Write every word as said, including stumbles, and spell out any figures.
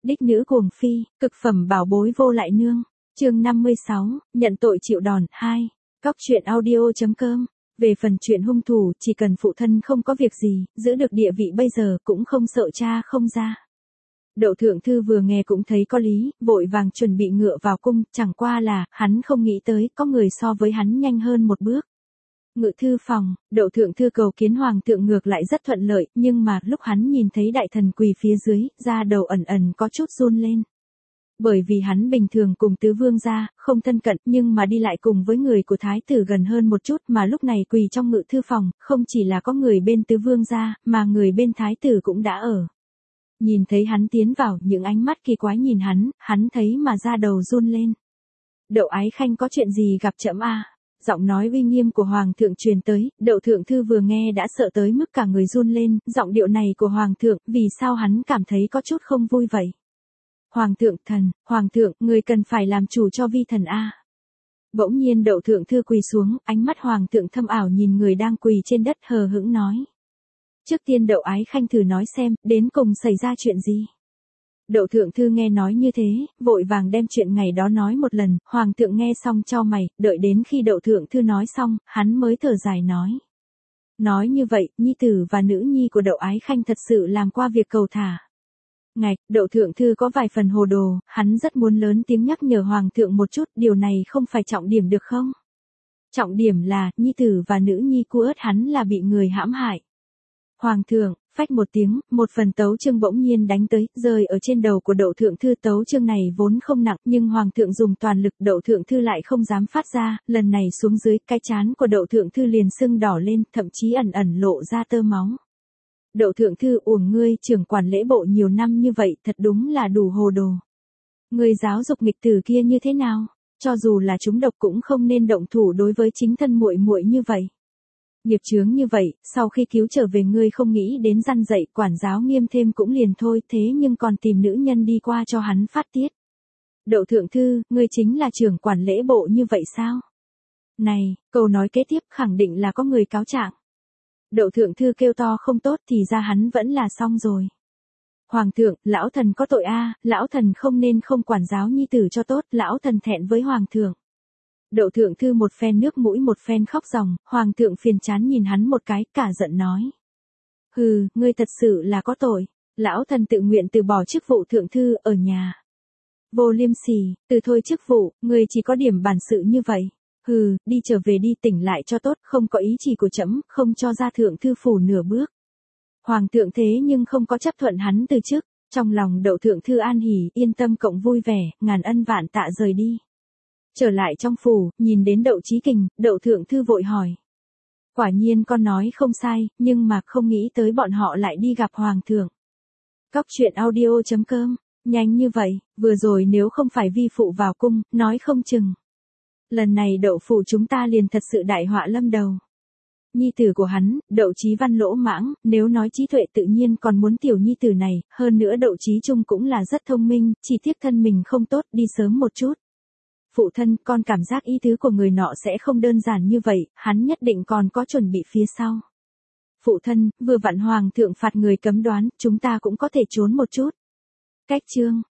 Đích nữ cuồng phi, cực phẩm bảo bối vô lại nương. Chương năm mươi sáu, nhận tội chịu đòn. Hai. Cóc truyện audio.com. Về phần chuyện hung thủ, chỉ cần phụ thân không có việc gì, giữ được địa vị bây giờ cũng không sợ cha không ra. Đậu thượng thư vừa nghe cũng thấy có lý, vội vàng chuẩn bị ngựa vào cung, chẳng qua là, hắn không nghĩ tới, có người so với hắn nhanh hơn một bước. Ngự thư phòng, đậu thượng thư cầu kiến hoàng thượng ngược lại rất thuận lợi, nhưng mà lúc hắn nhìn thấy đại thần quỳ phía dưới, da đầu ẩn ẩn có chút run lên. Bởi vì hắn bình thường cùng tứ vương gia, không thân cận, nhưng mà đi lại cùng với người của thái tử gần hơn một chút, mà lúc này quỳ trong ngự thư phòng, không chỉ là có người bên tứ vương gia, mà người bên thái tử cũng đã ở. Nhìn thấy hắn tiến vào, những ánh mắt kỳ quái nhìn hắn, hắn thấy mà da đầu run lên. Đậu Ái Khanh có chuyện gì gặp trẫm a? Giọng nói uy nghiêm của hoàng thượng truyền tới, đậu thượng thư vừa nghe đã sợ tới mức cả người run lên, giọng điệu này của hoàng thượng, vì sao hắn cảm thấy có chút không vui vậy? Hoàng thượng, thần, hoàng thượng, người cần phải làm chủ cho vi thần a. Bỗng nhiên đậu thượng thư quỳ xuống, ánh mắt hoàng thượng thâm ảo nhìn người đang quỳ trên đất hờ hững nói. Trước tiên đậu Ái Khanh thử nói xem, đến cùng xảy ra chuyện gì? Đậu thượng thư nghe nói như thế, vội vàng đem chuyện ngày đó nói một lần, hoàng thượng nghe xong chau mày, đợi đến khi đậu thượng thư nói xong, hắn mới thở dài nói. Nói như vậy, nhi tử và nữ nhi của đậu Ái Khanh thật sự làm qua việc cầu thả. Ngạch, đậu thượng thư có vài phần hồ đồ, hắn rất muốn lớn tiếng nhắc nhở hoàng thượng một chút, điều này không phải trọng điểm được không? Trọng điểm là, nhi tử và nữ nhi của ớt hắn là bị người hãm hại. Hoàng thượng, phách một tiếng, một phần tấu chương bỗng nhiên đánh tới, rơi ở trên đầu của đậu thượng thư. Tấu chương này vốn không nặng, nhưng hoàng thượng dùng toàn lực, đậu thượng thư lại không dám phát ra, lần này xuống dưới, cái trán của đậu thượng thư liền sưng đỏ lên, thậm chí ẩn ẩn lộ ra tơ máu. Đậu thượng thư, uổng ngươi, trưởng quản lễ bộ nhiều năm như vậy, thật đúng là đủ hồ đồ. Ngươi giáo dục nghịch tử kia như thế nào? Cho dù là chúng độc cũng không nên động thủ đối với chính thân muội muội như vậy. Nghiệp chướng như vậy, sau khi cứu trở về ngươi không nghĩ đến răn dạy, quản giáo nghiêm thêm cũng liền thôi, thế nhưng còn tìm nữ nhân đi qua cho hắn phát tiết. Đậu thượng thư, ngươi chính là trưởng quản lễ bộ như vậy sao? Này, câu nói kế tiếp khẳng định là có người cáo trạng. Đậu thượng thư kêu to không tốt thì ra hắn vẫn là xong rồi. Hoàng thượng, lão thần có tội a, lão thần không nên không quản giáo nhi tử cho tốt, lão thần thẹn với hoàng thượng. Đậu thượng thư một phen nước mũi một phen khóc ròng, hoàng thượng phiền chán nhìn hắn một cái, cả giận nói. Hừ, ngươi thật sự là có tội, lão thần tự nguyện từ bỏ chức vụ thượng thư ở nhà. Vô liêm sỉ, từ thôi chức vụ, ngươi chỉ có điểm bản sự như vậy. Hừ, đi trở về đi, tỉnh lại cho tốt, không có ý chỉ của trẫm, không cho ra thượng thư phủ nửa bước. Hoàng thượng thế nhưng không có chấp thuận hắn từ chức, trong lòng đậu thượng thư an hỉ, yên tâm cộng vui vẻ, ngàn ân vạn tạ rời đi. Trở lại trong phủ, nhìn đến đậu Chí Kình, đậu thượng thư vội hỏi. Quả nhiên con nói không sai, nhưng mà không nghĩ tới bọn họ lại đi gặp hoàng thượng. Cóc truyện audio.com, nhanh như vậy, vừa rồi nếu không phải vi phụ vào cung, nói không chừng. Lần này đậu phụ chúng ta liền thật sự đại họa lâm đầu. Nhi tử của hắn, đậu Chí Văn lỗ mãng, nếu nói trí tuệ tự nhiên còn muốn tiểu nhi tử này, hơn nữa đậu Chí Trung cũng là rất thông minh, chỉ tiếc thân mình không tốt, đi sớm một chút. Phụ thân, con cảm giác ý tứ của người nọ sẽ không đơn giản như vậy, hắn nhất định còn có chuẩn bị phía sau. Phụ thân, vừa vặn hoàng thượng phạt người cấm đoán, chúng ta cũng có thể trốn một chút. Cách chương,